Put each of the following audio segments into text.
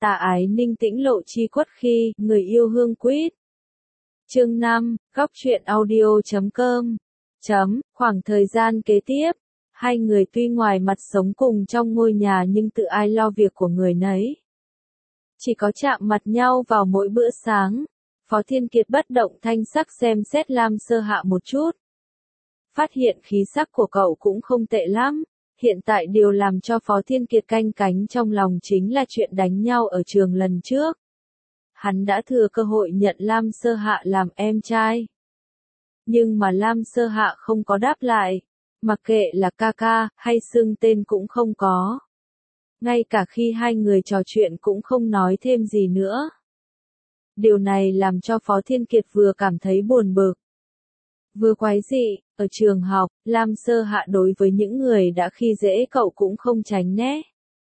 Tà ái ninh tĩnh lộ chi quất khi, người yêu hương quýt. Chương 5, góc truyện audio.com. Khoảng thời gian kế tiếp, hai người tuy ngoài mặt sống cùng trong ngôi nhà nhưng tự ai lo việc của người nấy. Chỉ có chạm mặt nhau vào mỗi bữa sáng, Phó Thiên Kiệt bất động thanh sắc xem xét Lam Sơ Hạ một chút. Phát hiện khí sắc của cậu cũng không tệ lắm. Hiện tại điều làm cho Phó Thiên Kiệt canh cánh trong lòng chính là chuyện đánh nhau ở trường lần trước. Hắn đã thừa cơ hội nhận Lam Sơ Hạ làm em trai. Nhưng mà Lam Sơ Hạ không có đáp lại, mặc kệ là ca ca hay xưng tên cũng không có. Ngay cả khi hai người trò chuyện cũng không nói thêm gì nữa. Điều này làm cho Phó Thiên Kiệt vừa cảm thấy buồn bực, vừa quái dị. Ở trường học, Lam Sơ Hạ đối với những người đã khi dễ cậu cũng không tránh né.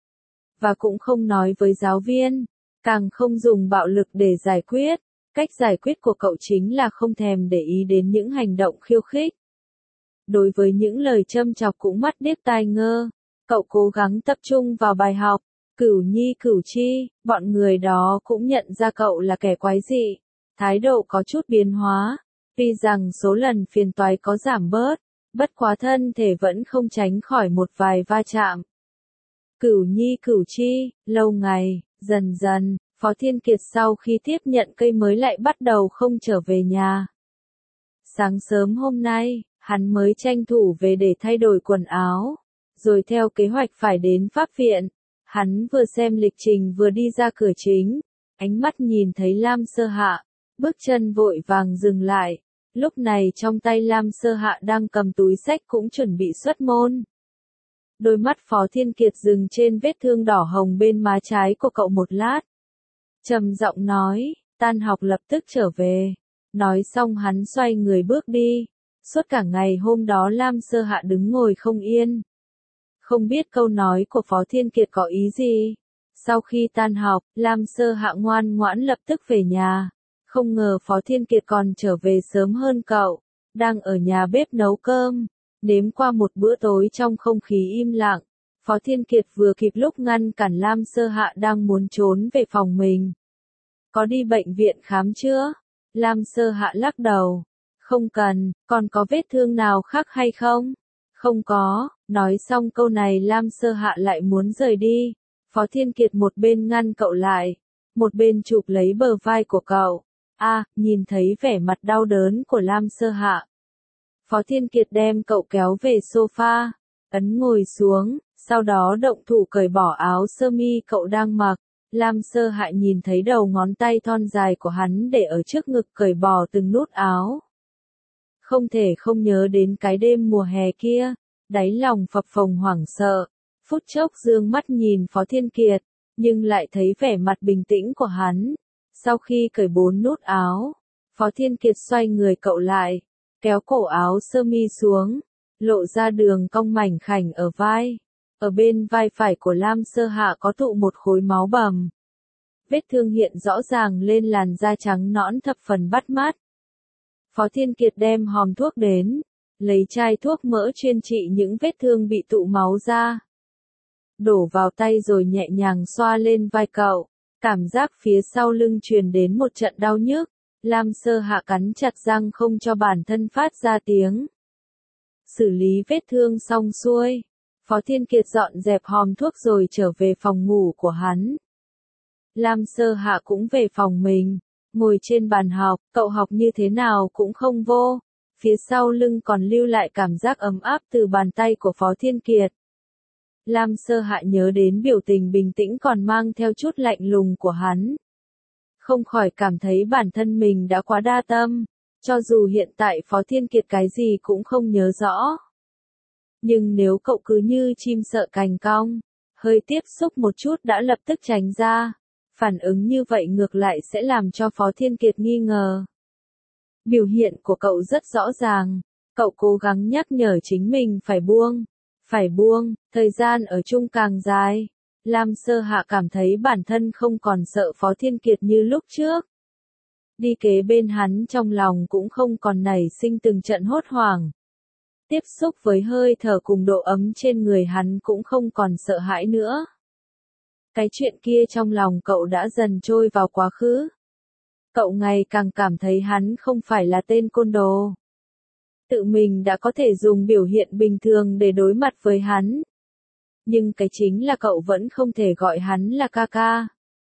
Và cũng không nói với giáo viên, càng không dùng bạo lực để giải quyết. Cách giải quyết của cậu chính là không thèm để ý đến những hành động khiêu khích. Đối với những lời châm chọc cũng mắt điếc tai ngơ, cậu cố gắng tập trung vào bài học. Cửu Nhi Cửu Chi, bọn người đó cũng nhận ra cậu là kẻ quái dị, thái độ có chút biến hóa. Tuy rằng số lần phiền toái có giảm bớt, bất quá thân thể vẫn không tránh khỏi một vài va chạm. Cửu Nhi Cửu Chi, lâu ngày, dần dần, Phó Thiên Kiệt sau khi tiếp nhận cây mới lại bắt đầu không trở về nhà. Sáng sớm hôm nay, hắn mới tranh thủ về để thay đổi quần áo, rồi theo kế hoạch phải đến pháp viện. Hắn vừa xem lịch trình vừa đi ra cửa chính, ánh mắt nhìn thấy Lam Sơ Hạ, bước chân vội vàng dừng lại. Lúc này trong tay Lam Sơ Hạ đang cầm túi xách cũng chuẩn bị xuất môn. Đôi mắt Phó Thiên Kiệt dừng trên vết thương đỏ hồng bên má trái của cậu một lát. Trầm giọng nói, tan học lập tức trở về. Nói xong hắn xoay người bước đi. Suốt cả ngày hôm đó Lam Sơ Hạ đứng ngồi không yên. Không biết câu nói của Phó Thiên Kiệt có ý gì. Sau khi tan học, Lam Sơ Hạ ngoan ngoãn lập tức về nhà. Không ngờ Phó Thiên Kiệt còn trở về sớm hơn cậu, đang ở nhà bếp nấu cơm, nếm qua một bữa tối trong không khí im lặng. Phó Thiên Kiệt vừa kịp lúc ngăn cản Lam Sơ Hạ đang muốn trốn về phòng mình. Có đi bệnh viện khám chưa? Lam Sơ Hạ lắc đầu. Không cần, còn có vết thương nào khác hay không? Không có. Nói xong câu này Lam Sơ Hạ lại muốn rời đi. Phó Thiên Kiệt một bên ngăn cậu lại, một bên chụp lấy bờ vai của cậu. Nhìn thấy vẻ mặt đau đớn của Lam Sơ Hạ, Phó Thiên Kiệt đem cậu kéo về sofa, ấn ngồi xuống, sau đó động thủ cởi bỏ áo sơ mi cậu đang mặc. Lam Sơ Hạ nhìn thấy đầu ngón tay thon dài của hắn để ở trước ngực cởi bỏ từng nút áo. Không thể không nhớ đến cái đêm mùa hè kia, đáy lòng phập phồng hoảng sợ, phút chốc dương mắt nhìn Phó Thiên Kiệt, nhưng lại thấy vẻ mặt bình tĩnh của hắn. Sau khi cởi 4 nút áo, Phó Thiên Kiệt xoay người cậu lại, kéo cổ áo sơ mi xuống, lộ ra đường cong mảnh khảnh ở vai. Ở bên vai phải của Lam Sơ Hạ có tụ một khối máu bầm. Vết thương hiện rõ ràng lên làn da trắng nõn thập phần bắt mắt. Phó Thiên Kiệt đem hòm thuốc đến, lấy chai thuốc mỡ chuyên trị những vết thương bị tụ máu ra. Đổ vào tay rồi nhẹ nhàng xoa lên vai cậu. Cảm giác phía sau lưng truyền đến một trận đau nhức, Lam Sơ Hạ cắn chặt răng không cho bản thân phát ra tiếng. Xử lý vết thương xong xuôi, Phó Thiên Kiệt dọn dẹp hòm thuốc rồi trở về phòng ngủ của hắn. Lam Sơ Hạ cũng về phòng mình, ngồi trên bàn học, cậu học như thế nào cũng không vô, phía sau lưng còn lưu lại cảm giác ấm áp từ bàn tay của Phó Thiên Kiệt. Lam Sơ Hạ nhớ đến biểu tình bình tĩnh còn mang theo chút lạnh lùng của hắn. Không khỏi cảm thấy bản thân mình đã quá đa tâm, cho dù hiện tại Phó Thiên Kiệt cái gì cũng không nhớ rõ. Nhưng nếu cậu cứ như chim sợ cành cong, hơi tiếp xúc một chút đã lập tức tránh ra, phản ứng như vậy ngược lại sẽ làm cho Phó Thiên Kiệt nghi ngờ. Biểu hiện của cậu rất rõ ràng, cậu cố gắng nhắc nhở chính mình phải buông, thời gian ở chung càng dài. Lam Sơ Hạ cảm thấy bản thân không còn sợ Phó Thiên Kiệt như lúc trước. Đi kế bên hắn trong lòng cũng không còn nảy sinh từng trận hốt hoảng. Tiếp xúc với hơi thở cùng độ ấm trên người hắn cũng không còn sợ hãi nữa. Cái chuyện kia trong lòng cậu đã dần trôi vào quá khứ. Cậu ngày càng cảm thấy hắn không phải là tên côn đồ. Tự mình đã có thể dùng biểu hiện bình thường để đối mặt với hắn. Nhưng cái chính là cậu vẫn không thể gọi hắn là ca ca.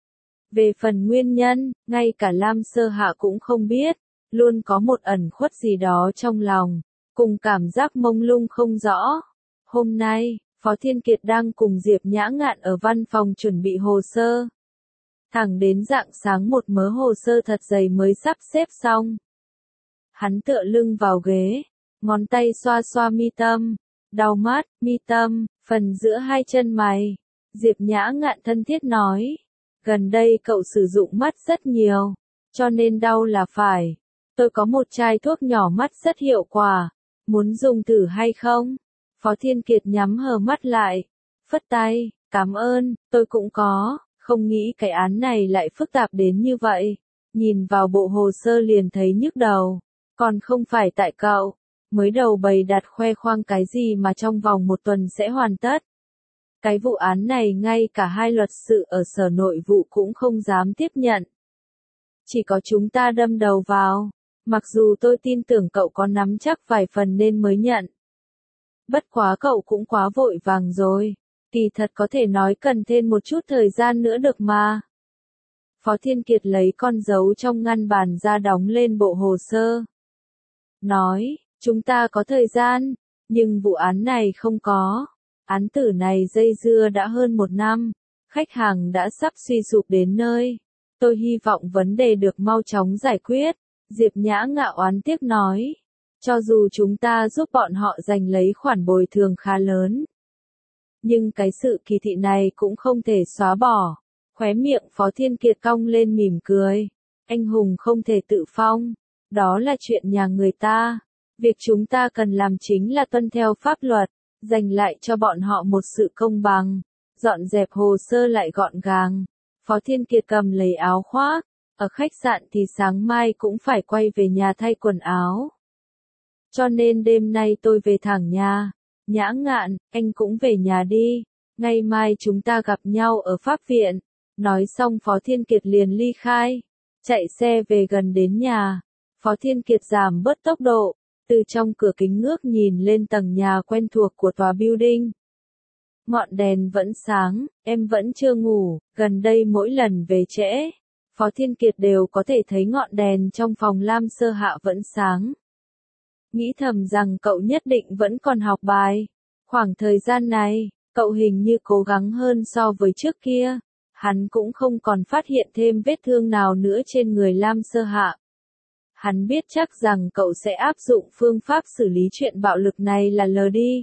Về phần nguyên nhân, ngay cả Lam Sơ Hạ cũng không biết, luôn có một ẩn khuất gì đó trong lòng, cùng cảm giác mông lung không rõ. Hôm nay, Phó Thiên Kiệt đang cùng Diệp Nhã Ngạn ở văn phòng chuẩn bị hồ sơ. Thẳng đến rạng sáng một mớ hồ sơ thật dày mới sắp xếp xong. Hắn tựa lưng vào ghế, ngón tay xoa xoa mi tâm, đau mắt, mi tâm, phần giữa hai chân mày. Diệp Nhã Ngạn thân thiết nói, gần đây cậu sử dụng mắt rất nhiều, cho nên đau là phải. Tôi có một chai thuốc nhỏ mắt rất hiệu quả, muốn dùng thử hay không? Phó Thiên Kiệt nhắm hờ mắt lại, phất tay, cảm ơn, tôi cũng có, không nghĩ cái án này lại phức tạp đến như vậy. Nhìn vào bộ hồ sơ liền thấy nhức đầu, còn không phải tại cậu, mới đầu bày đặt khoe khoang cái gì mà trong vòng một tuần sẽ hoàn tất. Cái vụ án này ngay cả hai luật sự ở Sở Nội vụ cũng không dám tiếp nhận. Chỉ có chúng ta đâm đầu vào, mặc dù tôi tin tưởng cậu có nắm chắc vài phần nên mới nhận. Bất quá cậu cũng quá vội vàng rồi, kỳ thật có thể nói cần thêm một chút thời gian nữa được mà. Phó Thiên Kiệt lấy con dấu trong ngăn bàn ra đóng lên bộ hồ sơ. Nói, chúng ta có thời gian, nhưng vụ án này không có. Án tử này dây dưa đã hơn một năm, khách hàng đã sắp suy sụp đến nơi. Tôi hy vọng vấn đề được mau chóng giải quyết. Diệp Nhã Ngạo oán tiếc nói. Cho dù chúng ta giúp bọn họ giành lấy khoản bồi thường khá lớn. Nhưng cái sự kỳ thị này cũng không thể xóa bỏ. Khóe miệng Phó Thiên Kiệt cong lên mỉm cười. Anh hùng không thể tự phong. Đó là chuyện nhà người ta. Việc chúng ta cần làm chính là tuân theo pháp luật. Dành lại cho bọn họ một sự công bằng. Dọn dẹp hồ sơ lại gọn gàng. Phó Thiên Kiệt cầm lấy áo khoác. Ở khách sạn thì sáng mai cũng phải quay về nhà thay quần áo. Cho nên đêm nay tôi về thẳng nhà. Nhã Ngạn, anh cũng về nhà đi. Ngày mai chúng ta gặp nhau ở pháp viện. Nói xong Phó Thiên Kiệt liền ly khai. Chạy xe về gần đến nhà. Phó Thiên Kiệt giảm bớt tốc độ. Từ trong cửa kính ngước nhìn lên tầng nhà quen thuộc của tòa building. Ngọn đèn vẫn sáng, em vẫn chưa ngủ, gần đây mỗi lần về trễ. Phó Thiên Kiệt đều có thể thấy ngọn đèn trong phòng Lam Sơ Hạ vẫn sáng. Nghĩ thầm rằng cậu nhất định vẫn còn học bài. Khoảng thời gian này, cậu hình như cố gắng hơn so với trước kia. Hắn cũng không còn phát hiện thêm vết thương nào nữa trên người Lam Sơ Hạ. Hắn biết chắc rằng cậu sẽ áp dụng phương pháp xử lý chuyện bạo lực này là lờ đi.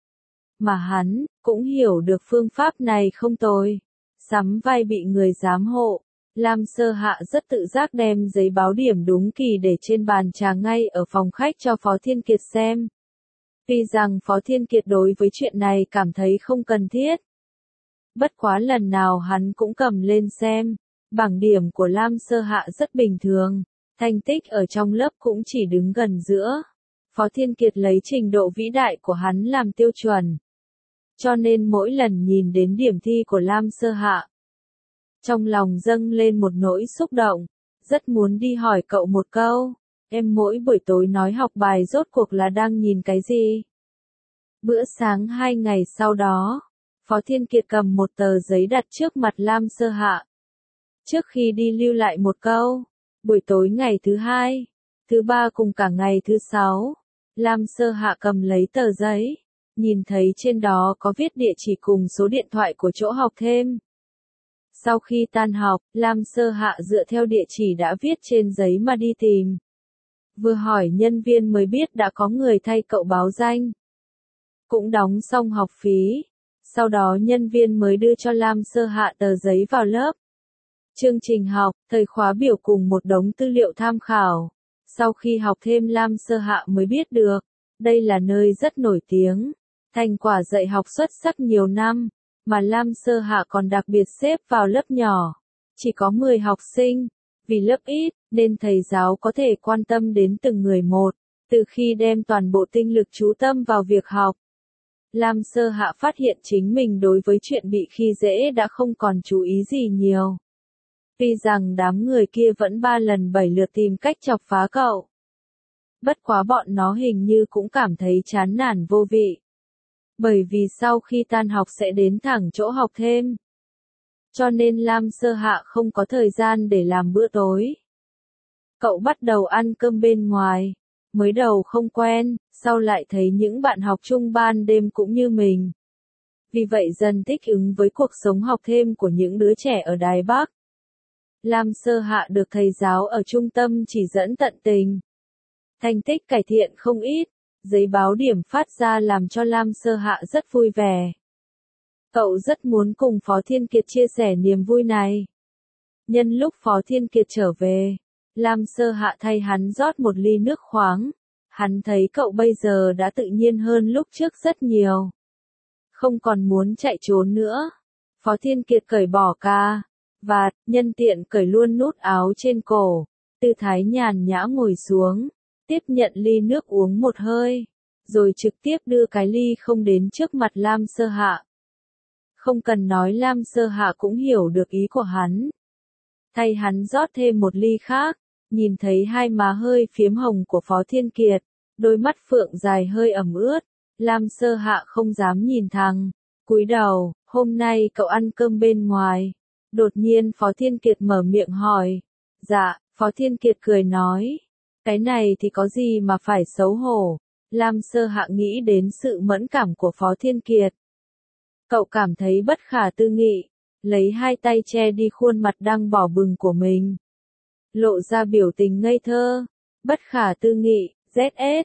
Mà hắn, cũng hiểu được phương pháp này không tồi. Sắm vai bị người giám hộ. Lam Sơ Hạ rất tự giác đem giấy báo điểm đúng kỳ để trên bàn trà ngay ở phòng khách cho Phó Thiên Kiệt xem. Tuy rằng Phó Thiên Kiệt đối với chuyện này cảm thấy không cần thiết. Bất quá lần nào hắn cũng cầm lên xem. Bảng điểm của Lam Sơ Hạ rất bình thường. Thành tích ở trong lớp cũng chỉ đứng gần giữa. Phó Thiên Kiệt lấy trình độ vĩ đại của hắn làm tiêu chuẩn. Cho nên mỗi lần nhìn đến điểm thi của Lam Sơ Hạ, trong lòng dâng lên một nỗi xúc động, rất muốn đi hỏi cậu một câu, em mỗi buổi tối nói học bài rốt cuộc là đang nhìn cái gì? Bữa sáng 2 ngày sau đó, Phó Thiên Kiệt cầm một tờ giấy đặt trước mặt Lam Sơ Hạ. Trước khi đi lưu lại một câu, buổi tối ngày thứ 2, thứ 3 cùng cả ngày thứ 6, Lam Sơ Hạ cầm lấy tờ giấy, nhìn thấy trên đó có viết địa chỉ cùng số điện thoại của chỗ học thêm. Sau khi tan học, Lam Sơ Hạ dựa theo địa chỉ đã viết trên giấy mà đi tìm. Vừa hỏi nhân viên mới biết đã có người thay cậu báo danh. Cũng đóng xong học phí. Sau đó nhân viên mới đưa cho Lam Sơ Hạ tờ giấy vào lớp. Chương trình học, thời khóa biểu cùng một đống tư liệu tham khảo. Sau khi học thêm Lam Sơ Hạ mới biết được, đây là nơi rất nổi tiếng. Thành quả dạy học xuất sắc nhiều năm, mà Lam Sơ Hạ còn đặc biệt xếp vào lớp nhỏ. Chỉ có 10 học sinh, vì lớp ít, nên thầy giáo có thể quan tâm đến từng người một, từ khi đem toàn bộ tinh lực chú tâm vào việc học. Lam Sơ Hạ phát hiện chính mình đối với chuyện bị khi dễ đã không còn chú ý gì nhiều. Tuy rằng đám người kia vẫn 3 lần 7 lượt tìm cách chọc phá cậu. Bất quá bọn nó hình như cũng cảm thấy chán nản vô vị. Bởi vì sau khi tan học sẽ đến thẳng chỗ học thêm. Cho nên Lam Sơ Hạ không có thời gian để làm bữa tối. Cậu bắt đầu ăn cơm bên ngoài. Mới đầu không quen, sau lại thấy những bạn học chung ban đêm cũng như mình. Vì vậy dần thích ứng với cuộc sống học thêm của những đứa trẻ ở Đài Bắc. Lam Sơ Hạ được thầy giáo ở trung tâm chỉ dẫn tận tình. Thành tích cải thiện không ít, giấy báo điểm phát ra làm cho Lam Sơ Hạ rất vui vẻ. Cậu rất muốn cùng Phó Thiên Kiệt chia sẻ niềm vui này. Nhân lúc Phó Thiên Kiệt trở về, Lam Sơ Hạ thay hắn rót một ly nước khoáng. Hắn thấy cậu bây giờ đã tự nhiên hơn lúc trước rất nhiều. Không còn muốn chạy trốn nữa. Phó Thiên Kiệt cởi bỏ ca vạt, nhân tiện cởi luôn nút áo trên cổ. Tư thái nhàn nhã ngồi xuống, tiếp nhận ly nước uống một hơi, rồi trực tiếp đưa cái ly không đến trước mặt Lam Sơ Hạ. Không cần nói Lam Sơ Hạ cũng hiểu được ý của hắn. Thay hắn rót thêm một ly khác, nhìn thấy hai má hơi phiếm hồng của Phó Thiên Kiệt, đôi mắt phượng dài hơi ẩm ướt, Lam Sơ Hạ không dám nhìn thẳng, cúi đầu, hôm nay cậu ăn cơm bên ngoài. Đột nhiên Phó Thiên Kiệt mở miệng hỏi. Dạ, Phó Thiên Kiệt cười nói. Cái này thì có gì mà phải xấu hổ. Lam Sơ Hạ nghĩ đến sự mẫn cảm của Phó Thiên Kiệt. Cậu cảm thấy bất khả tư nghị, lấy hai tay che đi khuôn mặt đang đỏ bừng của mình. Lộ ra biểu tình ngây thơ, bất khả tư nghị, ZS,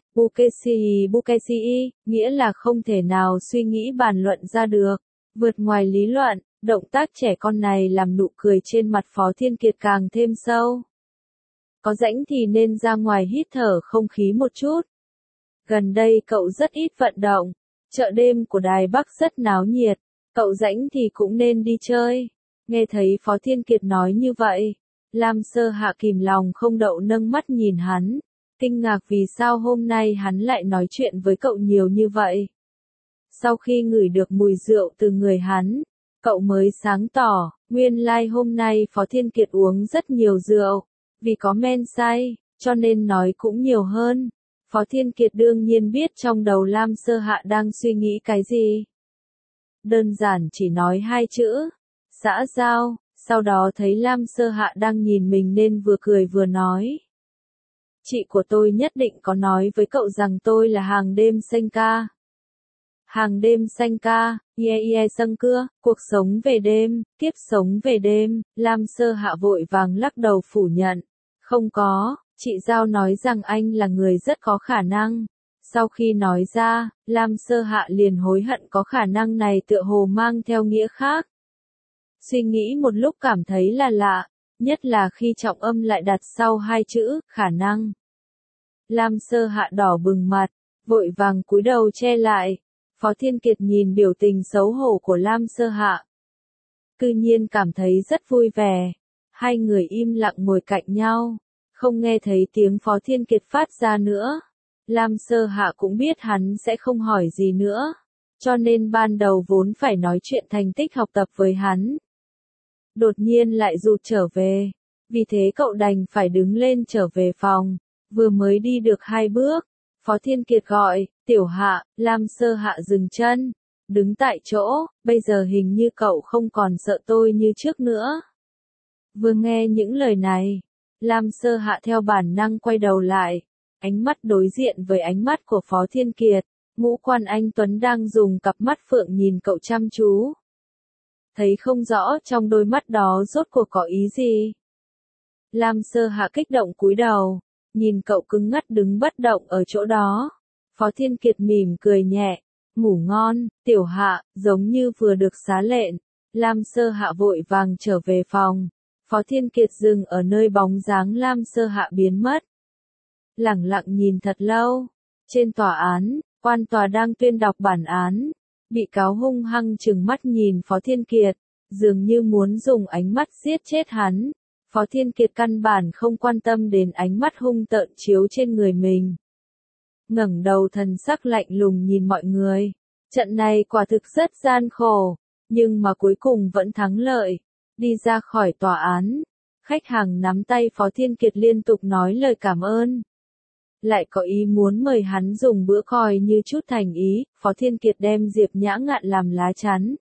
Bukesi, nghĩa là không thể nào suy nghĩ bàn luận ra được, vượt ngoài lý luận. Động tác trẻ con này làm nụ cười trên mặt Phó Thiên Kiệt càng thêm sâu. Có rãnh thì nên ra ngoài hít thở không khí một chút. Gần đây cậu rất ít vận động, chợ đêm của Đài Bắc rất náo nhiệt, cậu rãnh thì cũng nên đi chơi. Nghe thấy Phó Thiên Kiệt nói như vậy, Lam Sơ Hạ kìm lòng không đậu nâng mắt nhìn hắn, kinh ngạc vì sao hôm nay hắn lại nói chuyện với cậu nhiều như vậy. Sau khi ngửi được mùi rượu từ người hắn, cậu mới sáng tỏ, nguyên lai hôm nay Phó Thiên Kiệt uống rất nhiều rượu, vì có men say, cho nên nói cũng nhiều hơn. Phó Thiên Kiệt đương nhiên biết trong đầu Lam Sơ Hạ đang suy nghĩ cái gì. Đơn giản chỉ nói hai chữ, xã giao, sau đó thấy Lam Sơ Hạ đang nhìn mình nên vừa cười vừa nói. Chị của tôi nhất định có nói với cậu rằng tôi là hàng đêm xanh ca. Hàng đêm xanh ca, sâng cưa, cuộc sống về đêm, kiếp sống về đêm, Lam Sơ Hạ vội vàng lắc đầu phủ nhận. Không có, chị Giao nói rằng anh là người rất có khả năng. Sau khi nói ra, Lam Sơ Hạ liền hối hận có khả năng này tựa hồ mang theo nghĩa khác. Suy nghĩ một lúc cảm thấy là lạ, nhất là khi trọng âm lại đặt sau hai chữ, khả năng. Lam Sơ Hạ đỏ bừng mặt, vội vàng cúi đầu che lại. Phó Thiên Kiệt nhìn biểu tình xấu hổ của Lam Sơ Hạ. Cư nhiên cảm thấy rất vui vẻ. Hai người im lặng ngồi cạnh nhau, không nghe thấy tiếng Phó Thiên Kiệt phát ra nữa. Lam Sơ Hạ cũng biết hắn sẽ không hỏi gì nữa, cho nên ban đầu vốn phải nói chuyện thành tích học tập với hắn. Đột nhiên lại rụt trở về, vì thế cậu đành phải đứng lên trở về phòng, vừa mới đi được 2 bước. Phó Thiên Kiệt gọi, Tiểu Hạ, Lam Sơ Hạ dừng chân, đứng tại chỗ, bây giờ hình như cậu không còn sợ tôi như trước nữa. Vừa nghe những lời này, Lam Sơ Hạ theo bản năng quay đầu lại, ánh mắt đối diện với ánh mắt của Phó Thiên Kiệt, ngũ quan anh Tuấn đang dùng cặp mắt phượng nhìn cậu chăm chú. Thấy không rõ trong đôi mắt đó rốt cuộc có ý gì. Lam Sơ Hạ kích động cúi đầu, nhìn cậu cứng ngắc đứng bất động ở chỗ đó. Phó Thiên Kiệt mỉm cười nhẹ, ngủ ngon, Tiểu Hạ, giống như vừa được xá lệnh. Lam Sơ Hạ vội vàng trở về phòng. Phó Thiên Kiệt dừng ở nơi bóng dáng Lam Sơ Hạ biến mất. Lẳng lặng nhìn thật lâu. Trên tòa án, quan tòa đang tuyên đọc bản án. Bị cáo hung hăng trừng mắt nhìn Phó Thiên Kiệt, dường như muốn dùng ánh mắt giết chết hắn. Phó Thiên Kiệt căn bản không quan tâm đến ánh mắt hung tợn chiếu trên người mình. Ngẩng đầu thần sắc lạnh lùng nhìn mọi người. Trận này quả thực rất gian khổ, nhưng mà cuối cùng vẫn thắng lợi. Đi ra khỏi tòa án, khách hàng nắm tay Phó Thiên Kiệt liên tục nói lời cảm ơn. Lại có ý muốn mời hắn dùng bữa coi như chút thành ý, Phó Thiên Kiệt đem Diệp Nhã Ngạn làm lá chắn.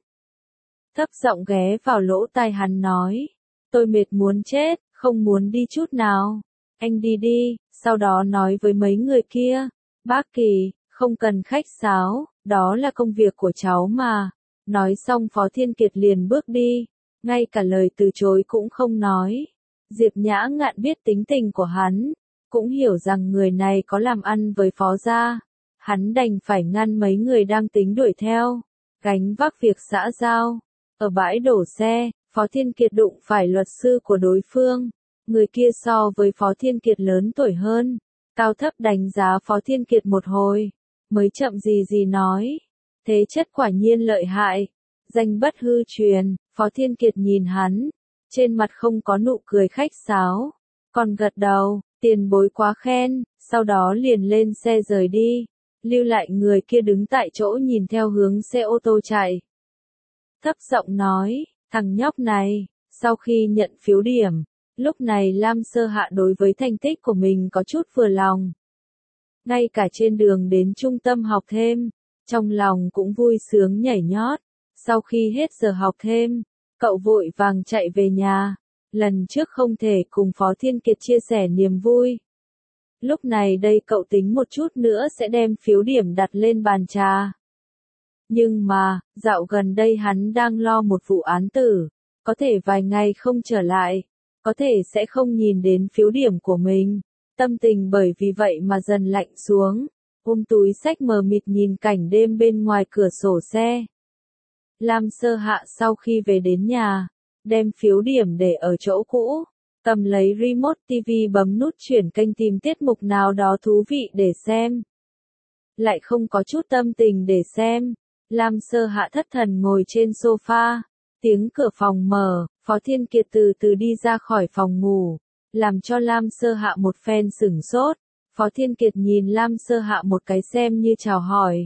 Thấp giọng ghé vào lỗ tai hắn nói, tôi mệt muốn chết, không muốn đi chút nào. Anh đi đi, sau đó nói với mấy người kia, bác Kỳ, không cần khách sáo, đó là công việc của cháu mà. Nói xong Phó Thiên Kiệt liền bước đi, ngay cả lời từ chối cũng không nói. Diệp Nhã Ngạn biết tính tình của hắn, cũng hiểu rằng người này có làm ăn với Phó gia. Hắn đành phải ngăn mấy người đang tính đuổi theo, gánh vác việc xã giao. Ở bãi đổ xe, Phó Thiên Kiệt đụng phải luật sư của đối phương. Người kia so với Phó Thiên Kiệt lớn tuổi hơn, cao thấp đánh giá Phó Thiên Kiệt một hồi, mới chậm gì nói. Thế chất quả nhiên lợi hại, danh bất hư truyền. Phó Thiên Kiệt nhìn hắn, trên mặt không có nụ cười khách sáo, còn gật đầu, tiền bối quá khen, sau đó liền lên xe rời đi, lưu lại người kia đứng tại chỗ nhìn theo hướng xe ô tô chạy. Thấp giọng nói, thằng nhóc này, sau khi nhận phiếu điểm, lúc này Lam Sơ Hạ đối với thành tích của mình có chút vừa lòng. Ngay cả trên đường đến trung tâm học thêm, trong lòng cũng vui sướng nhảy nhót. Sau khi hết giờ học thêm, cậu vội vàng chạy về nhà. Lần trước không thể cùng Phó Thiên Kiệt chia sẻ niềm vui. Lúc này đây cậu tính một chút nữa sẽ đem phiếu điểm đặt lên bàn trà. Nhưng mà, dạo gần đây hắn đang lo một vụ án tử, có thể vài ngày không trở lại, có thể sẽ không nhìn đến phiếu điểm của mình. Tâm tình bởi vì vậy mà dần lạnh xuống, ôm túi xách mờ mịt nhìn cảnh đêm bên ngoài cửa sổ xe. Lam Sơ Hạ sau khi về đến nhà, đem phiếu điểm để ở chỗ cũ, cầm lấy remote TV bấm nút chuyển kênh tìm tiết mục nào đó thú vị để xem. Lại không có chút tâm tình để xem, Lam Sơ Hạ thất thần ngồi trên sofa, tiếng cửa phòng mở, Phó Thiên Kiệt từ từ đi ra khỏi phòng ngủ, làm cho Lam Sơ Hạ một phen sửng sốt. Phó Thiên Kiệt nhìn Lam Sơ Hạ một cái xem như chào hỏi.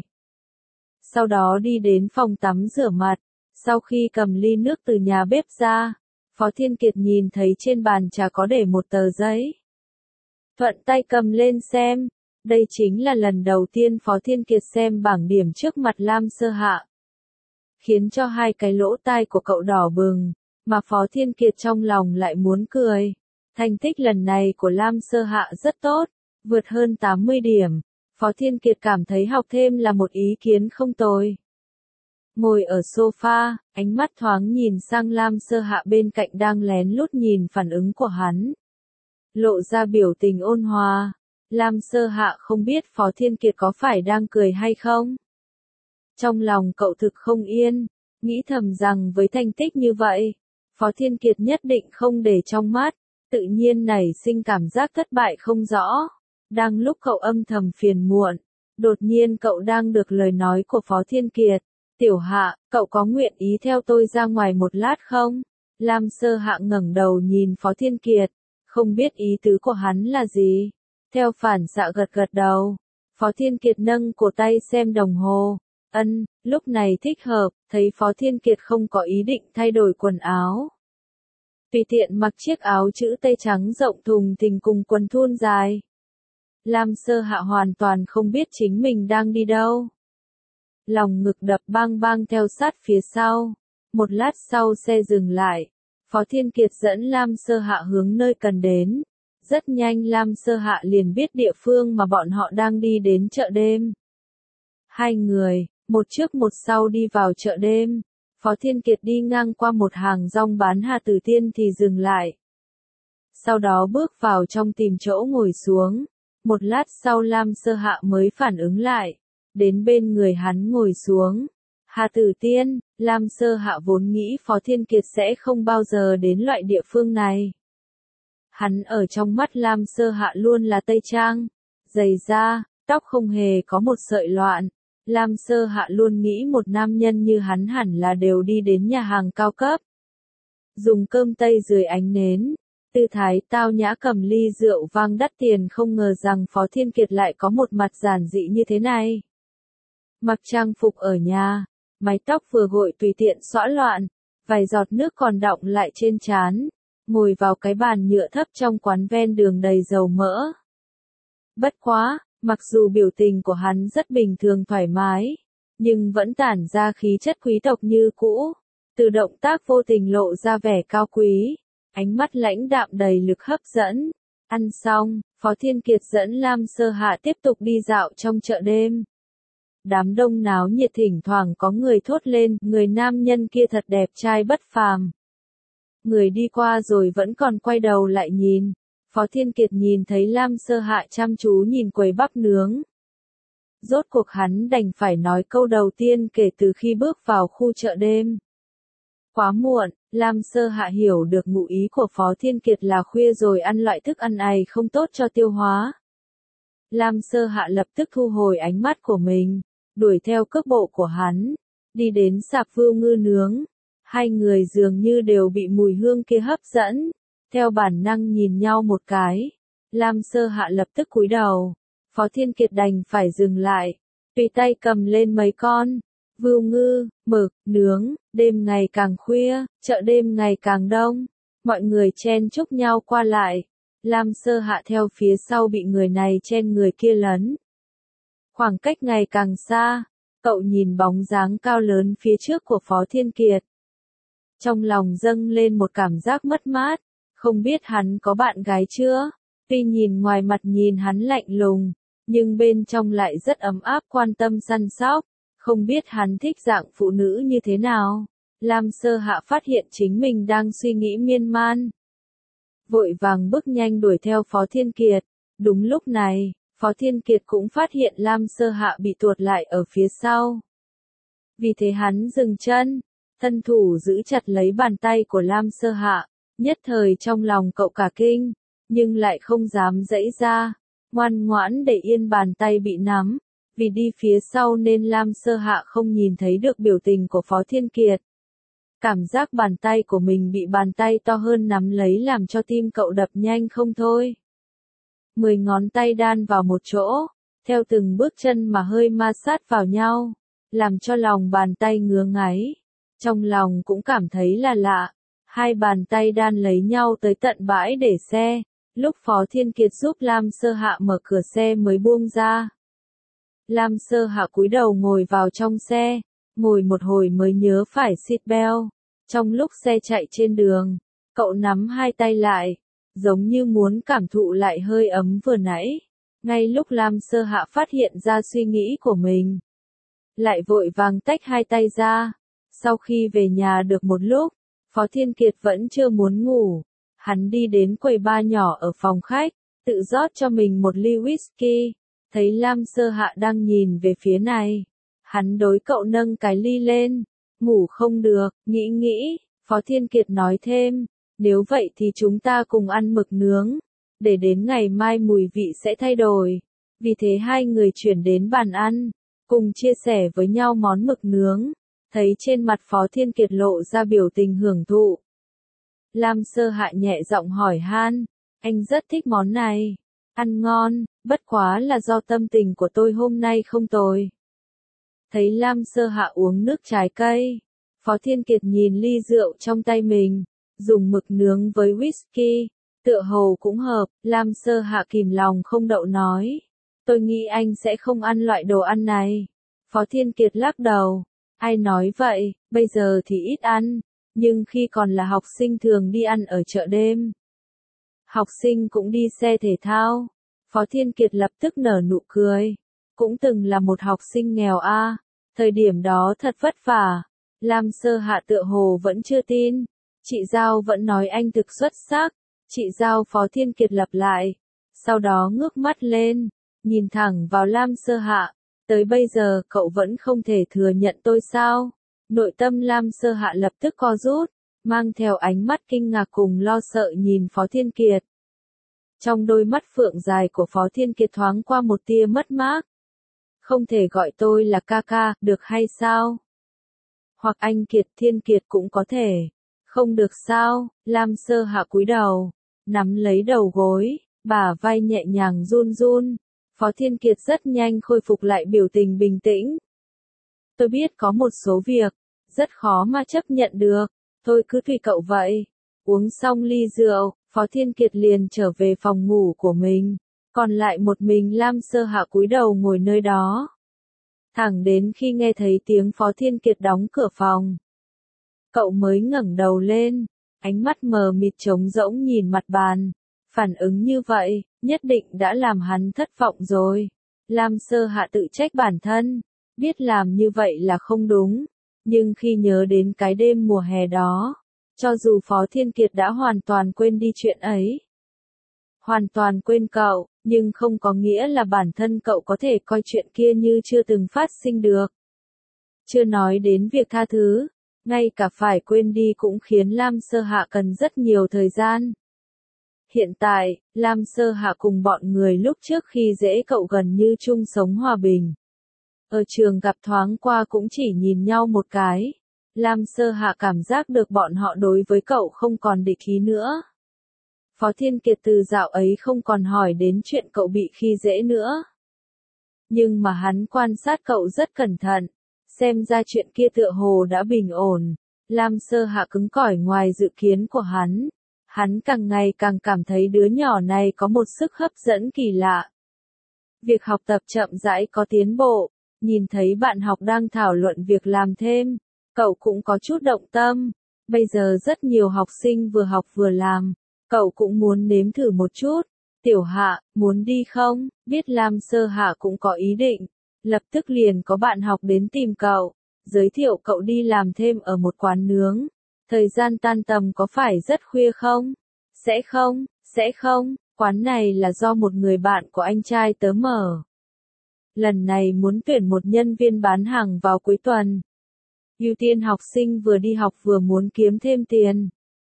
Sau đó đi đến phòng tắm rửa mặt, sau khi cầm ly nước từ nhà bếp ra, Phó Thiên Kiệt nhìn thấy trên bàn trà có để một tờ giấy. Thuận tay cầm lên xem, đây chính là lần đầu tiên Phó Thiên Kiệt xem bảng điểm trước mặt Lam Sơ Hạ. Khiến cho hai cái lỗ tai của cậu đỏ bừng, mà Phó Thiên Kiệt trong lòng lại muốn cười. Thành tích lần này của Lam Sơ Hạ rất tốt, vượt hơn 80 điểm. Phó Thiên Kiệt cảm thấy học thêm là một ý kiến không tồi. Ngồi ở sofa, ánh mắt thoáng nhìn sang Lam Sơ Hạ bên cạnh đang lén lút nhìn phản ứng của hắn. Lộ ra biểu tình ôn hòa. Lam Sơ Hạ không biết Phó Thiên Kiệt có phải đang cười hay không. Trong lòng cậu thực không yên, nghĩ thầm rằng với thành tích như vậy, Phó Thiên Kiệt nhất định không để trong mắt, tự nhiên nảy sinh cảm giác thất bại không rõ. Đang lúc cậu âm thầm phiền muộn, đột nhiên cậu đang được lời nói của Phó Thiên Kiệt. Tiểu Hạ, cậu có nguyện ý theo tôi ra ngoài một lát không? Lam Sơ Hạ ngẩng đầu nhìn Phó Thiên Kiệt, không biết ý tứ của hắn là gì. Theo phản xạ gật đầu, Phó Thiên Kiệt nâng cổ tay xem đồng hồ. Lúc này thích hợp, thấy Phó Thiên Kiệt không có ý định thay đổi quần áo. Tùy tiện mặc chiếc áo chữ T trắng rộng thùng thình cùng quần thun dài. Lam Sơ Hạ hoàn toàn không biết chính mình đang đi đâu. Lòng ngực đập bang bang theo sát phía sau. Một lát sau xe dừng lại. Phó Thiên Kiệt dẫn Lam Sơ Hạ hướng nơi cần đến. Rất nhanh Lam Sơ Hạ liền biết địa phương mà bọn họ đang đi đến chợ đêm. Hai người, một trước một sau đi vào chợ đêm. Phó Thiên Kiệt đi ngang qua một hàng rong bán Hà Tử Tiên thì dừng lại. Sau đó bước vào trong tìm chỗ ngồi xuống. Một lát sau Lam Sơ Hạ mới phản ứng lại. Đến bên người hắn ngồi xuống. Hà Tử Tiên, Lam Sơ Hạ vốn nghĩ Phó Thiên Kiệt sẽ không bao giờ đến loại địa phương này. Hắn ở trong mắt Lam Sơ Hạ luôn là tây trang, giày da, tóc không hề có một sợi loạn. Lam Sơ Hạ luôn nghĩ một nam nhân như hắn hẳn là đều đi đến nhà hàng cao cấp. Dùng cơm tây dưới ánh nến, tư thái tao nhã cầm ly rượu vang đắt tiền, không ngờ rằng Phó Thiên Kiệt lại có một mặt giản dị như thế này. mặc trang phục ở nhà, mái tóc vừa gội tùy tiện xõa loạn, vài giọt nước còn đọng lại trên trán, ngồi vào cái bàn nhựa thấp trong quán ven đường đầy dầu mỡ. Bất quá, mặc dù biểu tình của hắn rất bình thường thoải mái, nhưng vẫn tản ra khí chất quý tộc như cũ, từ động tác vô tình lộ ra vẻ cao quý, ánh mắt lãnh đạm đầy lực hấp dẫn. Ăn xong, Phó Thiên Kiệt dẫn Lam Sơ Hạ tiếp tục đi dạo trong chợ đêm. Đám đông náo nhiệt, thỉnh thoảng có người thốt lên, người nam nhân kia thật đẹp trai bất phàm. Người đi qua rồi vẫn còn quay đầu lại nhìn. Phó Thiên Kiệt nhìn thấy Lam Sơ Hạ chăm chú nhìn quầy bắp nướng. Rốt cuộc hắn đành phải nói câu đầu tiên kể từ khi bước vào khu chợ đêm. Quá muộn, Lam Sơ Hạ hiểu được ngụ ý của Phó Thiên Kiệt là khuya rồi ăn loại thức ăn này không tốt cho tiêu hóa. Lam Sơ Hạ lập tức thu hồi ánh mắt của mình, đuổi theo cước bộ của hắn, đi đến sạp Vưu Ngư nướng. Hai người dường như đều bị mùi hương kia hấp dẫn, theo bản năng nhìn nhau một cái. Lam Sơ Hạ lập tức cúi đầu, Phó Thiên Kiệt đành phải dừng lại, tùy tay cầm lên mấy con vưu ngư, mực, nướng. Đêm ngày càng khuya, chợ đêm ngày càng đông, mọi người chen chúc nhau qua lại. Lam Sơ Hạ theo phía sau bị người này chen người kia lấn. Khoảng cách ngày càng xa, cậu nhìn bóng dáng cao lớn phía trước của Phó Thiên Kiệt. Trong lòng dâng lên một cảm giác mất mát, không biết hắn có bạn gái chưa? Tuy nhìn ngoài mặt nhìn hắn lạnh lùng, nhưng bên trong lại rất ấm áp quan tâm săn sóc, không biết hắn thích dạng phụ nữ như thế nào. Lam Sơ Hạ phát hiện chính mình đang suy nghĩ miên man. Vội vàng bước nhanh đuổi theo Phó Thiên Kiệt. Đúng lúc này, Phó Thiên Kiệt cũng phát hiện Lam Sơ Hạ bị tuột lại ở phía sau. Vì thế hắn dừng chân, thân thủ giữ chặt lấy bàn tay của Lam Sơ Hạ, nhất thời trong lòng cậu cả kinh, nhưng lại không dám giãy ra, ngoan ngoãn để yên bàn tay bị nắm, vì đi phía sau nên Lam Sơ Hạ không nhìn thấy được biểu tình của Phó Thiên Kiệt. Cảm giác bàn tay của mình bị bàn tay to hơn nắm lấy làm cho tim cậu đập nhanh không thôi. 10 ngón tay đan vào một chỗ, theo từng bước chân mà hơi ma sát vào nhau, làm cho lòng bàn tay ngứa ngáy. Trong lòng cũng cảm thấy là lạ, hai bàn tay đan lấy nhau tới tận bãi để xe, lúc Phó Thiên Kiệt giúp Lam Sơ Hạ mở cửa xe mới buông ra. Lam Sơ Hạ cúi đầu ngồi vào trong xe, ngồi một hồi mới nhớ phải seatbelt. Trong lúc xe chạy trên đường, cậu nắm hai tay lại, giống như muốn cảm thụ lại hơi ấm vừa nãy. Ngay lúc Lam Sơ Hạ phát hiện ra suy nghĩ của mình, lại vội vàng tách hai tay ra. Sau khi về nhà được một lúc, Phó Thiên Kiệt vẫn chưa muốn ngủ. Hắn đi đến quầy bar nhỏ ở phòng khách, tự rót cho mình một ly whisky. Thấy Lam Sơ Hạ đang nhìn về phía này, hắn đối cậu nâng cái ly lên. Ngủ không được, nghĩ, Phó Thiên Kiệt nói thêm, nếu vậy thì chúng ta cùng ăn mực nướng, để đến ngày mai mùi vị sẽ thay đổi. Vì thế hai người chuyển đến bàn ăn, cùng chia sẻ với nhau món mực nướng. Thấy trên mặt Phó Thiên Kiệt lộ ra biểu tình hưởng thụ. Lam Sơ Hạ nhẹ giọng hỏi han, anh rất thích món này, ăn ngon, bất quá là do tâm tình của tôi hôm nay không tồi. Thấy Lam Sơ Hạ uống nước trái cây, Phó Thiên Kiệt nhìn ly rượu trong tay mình, dùng mực nướng với whisky, tựa hồ cũng hợp. Lam Sơ Hạ kìm lòng không đậu nói, tôi nghĩ anh sẽ không ăn loại đồ ăn này. Phó Thiên Kiệt lắc đầu, ai nói vậy, bây giờ thì ít ăn, nhưng khi còn là học sinh thường đi ăn ở chợ đêm. Học sinh cũng đi xe thể thao. Phó Thiên Kiệt lập tức nở nụ cười, cũng từng là một học sinh nghèo a, thời điểm đó thật vất vả. Lam Sơ Hạ tựa hồ vẫn chưa tin, chị Giao vẫn nói anh thực xuất sắc. Chị Giao, Phó Thiên Kiệt lặp lại, sau đó ngước mắt lên, nhìn thẳng vào Lam Sơ Hạ, tới bây giờ cậu vẫn không thể thừa nhận tôi sao? Nội tâm Lam Sơ Hạ lập tức co rút, mang theo ánh mắt kinh ngạc cùng lo sợ nhìn Phó Thiên Kiệt. Trong đôi mắt phượng dài của Phó Thiên Kiệt thoáng qua một tia mất mát. Không thể gọi tôi là ca ca, được hay sao? Hoặc anh Kiệt, Thiên Kiệt cũng có thể. Không được sao? Lam Sơ Hạ cúi đầu, nắm lấy đầu gối, bả vai nhẹ nhàng run run. Phó Thiên Kiệt rất nhanh khôi phục lại biểu tình bình tĩnh. Tôi biết có một số việc, rất khó mà chấp nhận được, thôi cứ tùy cậu vậy. Uống xong ly rượu, Phó Thiên Kiệt liền trở về phòng ngủ của mình, còn lại một mình Lam Sơ Hạ cúi đầu ngồi nơi đó. Thẳng đến khi nghe thấy tiếng Phó Thiên Kiệt đóng cửa phòng, cậu mới ngẩng đầu lên, ánh mắt mờ mịt trống rỗng nhìn mặt bàn. Phản ứng như vậy, nhất định đã làm hắn thất vọng rồi. Lam Sơ Hạ tự trách bản thân, biết làm như vậy là không đúng, nhưng khi nhớ đến cái đêm mùa hè đó, cho dù Phó Thiên Kiệt đã hoàn toàn quên đi chuyện ấy, hoàn toàn quên cậu, nhưng không có nghĩa là bản thân cậu có thể coi chuyện kia như chưa từng phát sinh được. Chưa nói đến việc tha thứ, ngay cả phải quên đi cũng khiến Lam Sơ Hạ cần rất nhiều thời gian. Hiện tại, Lam Sơ Hạ cùng bọn người lúc trước khi dễ cậu gần như chung sống hòa bình. Ở trường gặp thoáng qua cũng chỉ nhìn nhau một cái. Lam Sơ Hạ cảm giác được bọn họ đối với cậu không còn địch ý nữa. Phó Thiên Kiệt từ dạo ấy không còn hỏi đến chuyện cậu bị khi dễ nữa. Nhưng mà hắn quan sát cậu rất cẩn thận, xem ra chuyện kia tựa hồ đã bình ổn. Lam Sơ Hạ cứng cỏi ngoài dự kiến của hắn. Hắn càng ngày càng cảm thấy đứa nhỏ này có một sức hấp dẫn kỳ lạ. Việc học tập chậm rãi có tiến bộ, nhìn thấy bạn học đang thảo luận việc làm thêm, cậu cũng có chút động tâm. Bây giờ rất nhiều học sinh vừa học vừa làm, cậu cũng muốn nếm thử một chút. Tiểu Hạ, muốn đi không? Biết Lam Sơ Hạ cũng có ý định, lập tức liền có bạn học đến tìm cậu, giới thiệu cậu đi làm thêm ở một quán nướng. Thời gian tan tầm có phải rất khuya không? Sẽ không, quán này là do một người bạn của anh trai tớ mở. Lần này muốn tuyển một nhân viên bán hàng vào cuối tuần. Ưu tiên học sinh vừa đi học vừa muốn kiếm thêm tiền.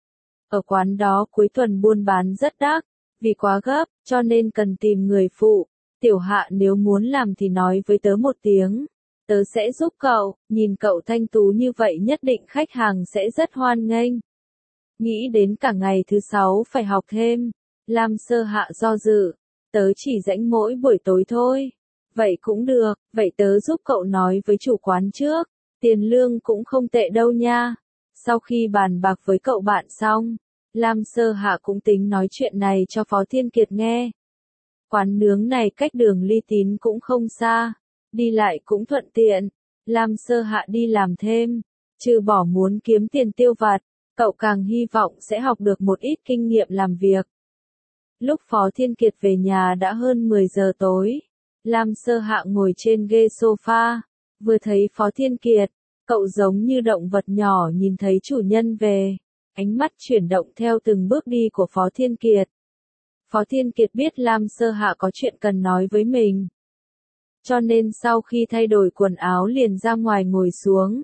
Ở quán đó cuối tuần buôn bán rất đắt, vì quá gấp, cho nên cần tìm người phụ. Tiểu Hạ nếu muốn làm thì nói với tớ một tiếng. Tớ sẽ giúp cậu, nhìn cậu thanh tú như vậy nhất định khách hàng sẽ rất hoan nghênh. Nghĩ đến cả ngày thứ 6 phải học thêm, Lam Sơ Hạ do dự, tớ chỉ rảnh mỗi buổi tối thôi. Vậy cũng được, vậy tớ giúp cậu nói với chủ quán trước, tiền lương cũng không tệ đâu nha. Sau khi bàn bạc với cậu bạn xong, Lam Sơ Hạ cũng tính nói chuyện này cho Phó Thiên Kiệt nghe. Quán nướng này cách đường Ly Tín cũng không xa, đi lại cũng thuận tiện. Lam Sơ Hạ đi làm thêm, trừ bỏ muốn kiếm tiền tiêu vặt, cậu càng hy vọng sẽ học được một ít kinh nghiệm làm việc. Lúc Phó Thiên Kiệt về nhà đã hơn 10 giờ tối. Lam Sơ Hạ ngồi trên ghế sofa, vừa thấy Phó Thiên Kiệt, cậu giống như động vật nhỏ nhìn thấy chủ nhân về, ánh mắt chuyển động theo từng bước đi của Phó Thiên Kiệt. Phó Thiên Kiệt biết Lam Sơ Hạ có chuyện cần nói với mình, cho nên sau khi thay đổi quần áo liền ra ngoài ngồi xuống.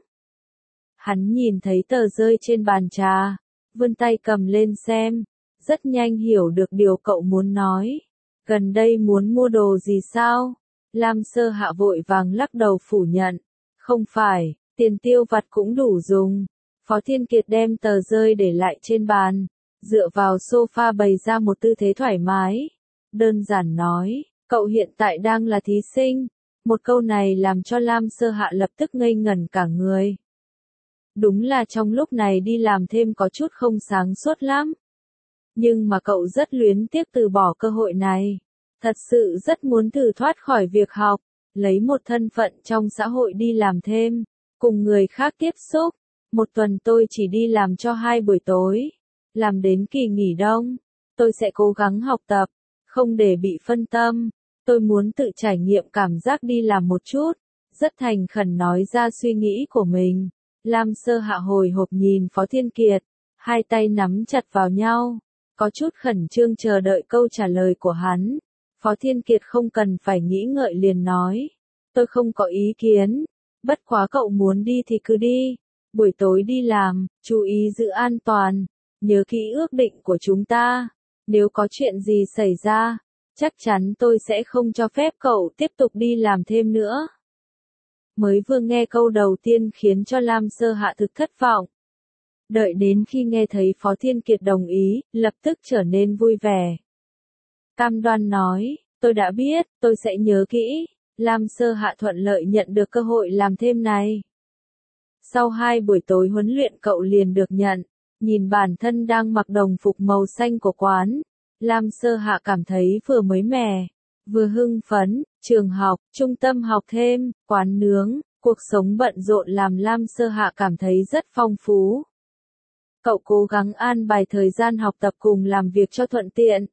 Hắn nhìn thấy tờ rơi trên bàn trà, vươn tay cầm lên xem, rất nhanh hiểu được điều cậu muốn nói. Gần đây muốn mua đồ gì sao? Lam Sơ Hạ vội vàng lắc đầu phủ nhận. Không phải, tiền tiêu vặt cũng đủ dùng. Phó Thiên Kiệt đem tờ rơi để lại trên bàn, dựa vào sofa bày ra một tư thế thoải mái. Đơn giản nói, cậu hiện tại đang là thí sinh. Một câu này làm cho Lam Sơ Hạ lập tức ngây ngẩn cả người. Đúng là trong lúc này đi làm thêm có chút không sáng suốt lắm. Nhưng mà cậu rất luyến tiếc từ bỏ cơ hội này. Thật sự rất muốn thử thoát khỏi việc học, lấy một thân phận trong xã hội đi làm thêm, cùng người khác tiếp xúc. Một tuần tôi chỉ đi làm cho 2 buổi tối. Làm đến kỳ nghỉ đông, tôi sẽ cố gắng học tập, không để bị phân tâm. Tôi muốn tự trải nghiệm cảm giác đi làm một chút. Rất thành khẩn nói ra suy nghĩ của mình. Lam Sơ Hạ hồi hộp nhìn Phó Thiên Kiệt, hai tay nắm chặt vào nhau, có chút khẩn trương chờ đợi câu trả lời của hắn. Phó Thiên Kiệt không cần phải nghĩ ngợi liền nói, tôi không có ý kiến, bất quá cậu muốn đi thì cứ đi, buổi tối đi làm, chú ý giữ an toàn, nhớ kỹ ước định của chúng ta, nếu có chuyện gì xảy ra, chắc chắn tôi sẽ không cho phép cậu tiếp tục đi làm thêm nữa. Mới vừa nghe câu đầu tiên khiến cho Lam Sơ Hạ thực thất vọng. Đợi đến khi nghe thấy Phó Thiên Kiệt đồng ý, lập tức trở nên vui vẻ. Cam đoan nói, tôi đã biết, tôi sẽ nhớ kỹ. Lam Sơ Hạ thuận lợi nhận được cơ hội làm thêm này. Sau 2 buổi tối huấn luyện cậu liền được nhận, nhìn bản thân đang mặc đồng phục màu xanh của quán. Lam Sơ Hạ cảm thấy vừa mới mẻ, vừa hưng phấn, trường học, trung tâm học thêm, quán nướng, cuộc sống bận rộn làm Lam Sơ Hạ cảm thấy rất phong phú. Cậu cố gắng an bài thời gian học tập cùng làm việc cho thuận tiện.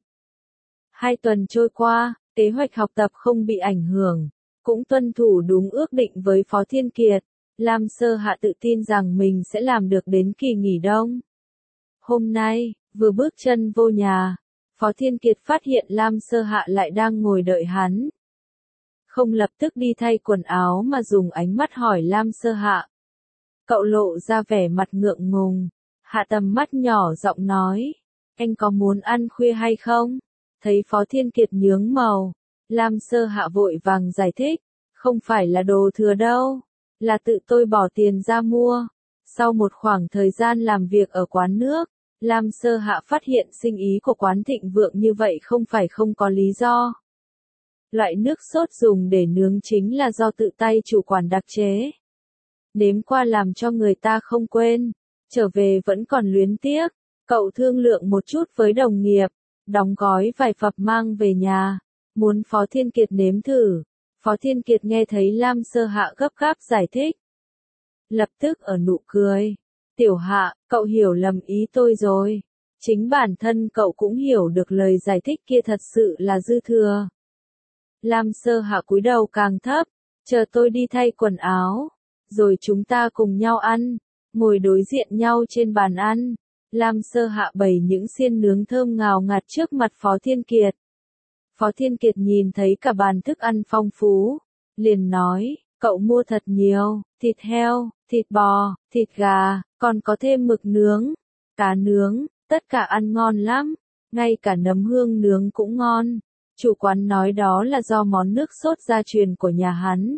2 tuần trôi qua, kế hoạch học tập không bị ảnh hưởng, cũng tuân thủ đúng ước định với Phó Thiên Kiệt. Lam Sơ Hạ tự tin rằng mình sẽ làm được đến kỳ nghỉ đông. Hôm nay, vừa bước chân vô nhà, Phó Thiên Kiệt phát hiện Lam Sơ Hạ lại đang ngồi đợi hắn. Không lập tức đi thay quần áo mà dùng ánh mắt hỏi Lam Sơ Hạ. Cậu lộ ra vẻ mặt ngượng ngùng, hạ tầm mắt nhỏ giọng nói, anh có muốn ăn khuya hay không? Thấy Phó Thiên Kiệt nhướng màu, Lam Sơ Hạ vội vàng giải thích, không phải là đồ thừa đâu, là tự tôi bỏ tiền ra mua. Sau một khoảng thời gian làm việc ở quán nước, Lam Sơ Hạ phát hiện sinh ý của quán thịnh vượng như vậy không phải không có lý do. Loại nước sốt dùng để nướng chính là do tự tay chủ quán đặc chế. Nếm qua làm cho người ta không quên, trở về vẫn còn luyến tiếc. Cậu thương lượng một chút với đồng nghiệp, đóng gói vài phập mang về nhà, muốn Phó Thiên Kiệt nếm thử. Phó Thiên Kiệt nghe thấy Lam Sơ Hạ gấp gáp giải thích, lập tức ở nụ cười. Tiểu Hạ, cậu hiểu lầm ý tôi rồi. Chính bản thân cậu cũng hiểu được lời giải thích kia thật sự là dư thừa. Lam Sơ Hạ cúi đầu càng thấp, chờ tôi đi thay quần áo, rồi chúng ta cùng nhau ăn. Ngồi đối diện nhau trên bàn ăn, Lam Sơ Hạ bày những xiên nướng thơm ngào ngạt trước mặt Phó Thiên Kiệt. Phó Thiên Kiệt nhìn thấy cả bàn thức ăn phong phú, liền nói, cậu mua thật nhiều, thịt heo, thịt bò, thịt gà, còn có thêm mực nướng, cá nướng, tất cả ăn ngon lắm, ngay cả nấm hương nướng cũng ngon. Chủ quán nói đó là do món nước sốt gia truyền của nhà hắn.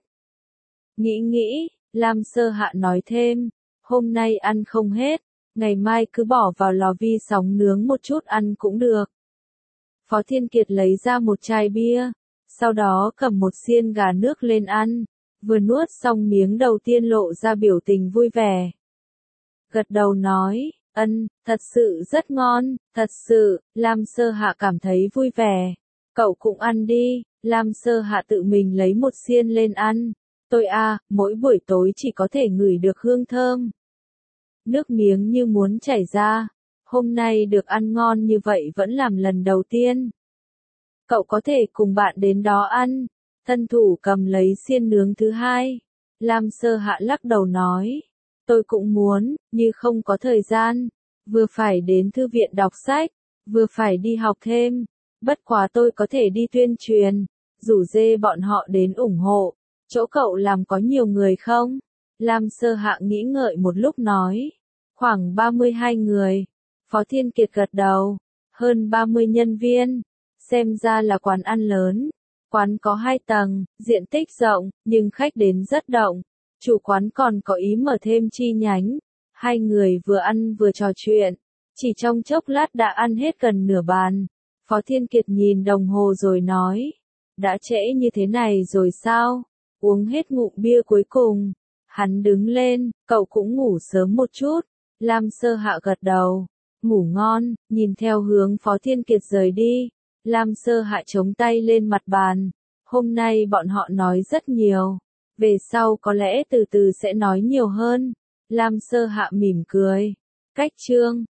Nghĩ, Lam Sơ Hạ nói thêm, hôm nay ăn không hết, ngày mai cứ bỏ vào lò vi sóng nướng một chút ăn cũng được. Phó Thiên Kiệt lấy ra một chai bia, sau đó cầm một xiên gà nước lên ăn, vừa nuốt xong miếng đầu tiên lộ ra biểu tình vui vẻ. Gật đầu nói, thật sự rất ngon, thật sự. Lam Sơ Hạ cảm thấy vui vẻ. Cậu cũng ăn đi. Lam Sơ Hạ tự mình lấy một xiên lên ăn. Tôi mỗi buổi tối chỉ có thể ngửi được hương thơm. Nước miếng như muốn chảy ra. Hôm nay được ăn ngon như vậy vẫn làm lần đầu tiên. Cậu có thể cùng bạn đến đó ăn. Thân thủ cầm lấy xiên nướng thứ hai. Lam Sơ Hạ lắc đầu nói. Tôi cũng muốn, nhưng không có thời gian. Vừa phải đến thư viện đọc sách, vừa phải đi học thêm. Bất quá tôi có thể đi tuyên truyền, rủ dê bọn họ đến ủng hộ. Chỗ cậu làm có nhiều người không? Lam Sơ Hạ nghĩ ngợi một lúc nói. Khoảng 32 người. Phó Thiên Kiệt gật đầu. Hơn 30 nhân viên. Xem ra là quán ăn lớn. Quán có 2 tầng, diện tích rộng, nhưng khách đến rất đông. Chủ quán còn có ý mở thêm chi nhánh. 2 người vừa ăn vừa trò chuyện. Chỉ trong chốc lát đã ăn hết gần nửa bàn. Phó Thiên Kiệt nhìn đồng hồ rồi nói. Đã trễ như thế này rồi sao? Uống hết ngụm bia cuối cùng. Hắn đứng lên, cậu cũng ngủ sớm một chút. Lam Sơ Hạ gật đầu. Ngủ ngon, nhìn theo hướng Phó Thiên Kiệt rời đi. Lam Sơ Hạ chống tay lên mặt bàn. Hôm nay bọn họ nói rất nhiều. Về sau có lẽ từ từ sẽ nói nhiều hơn. Lam Sơ Hạ mỉm cười. Cách chương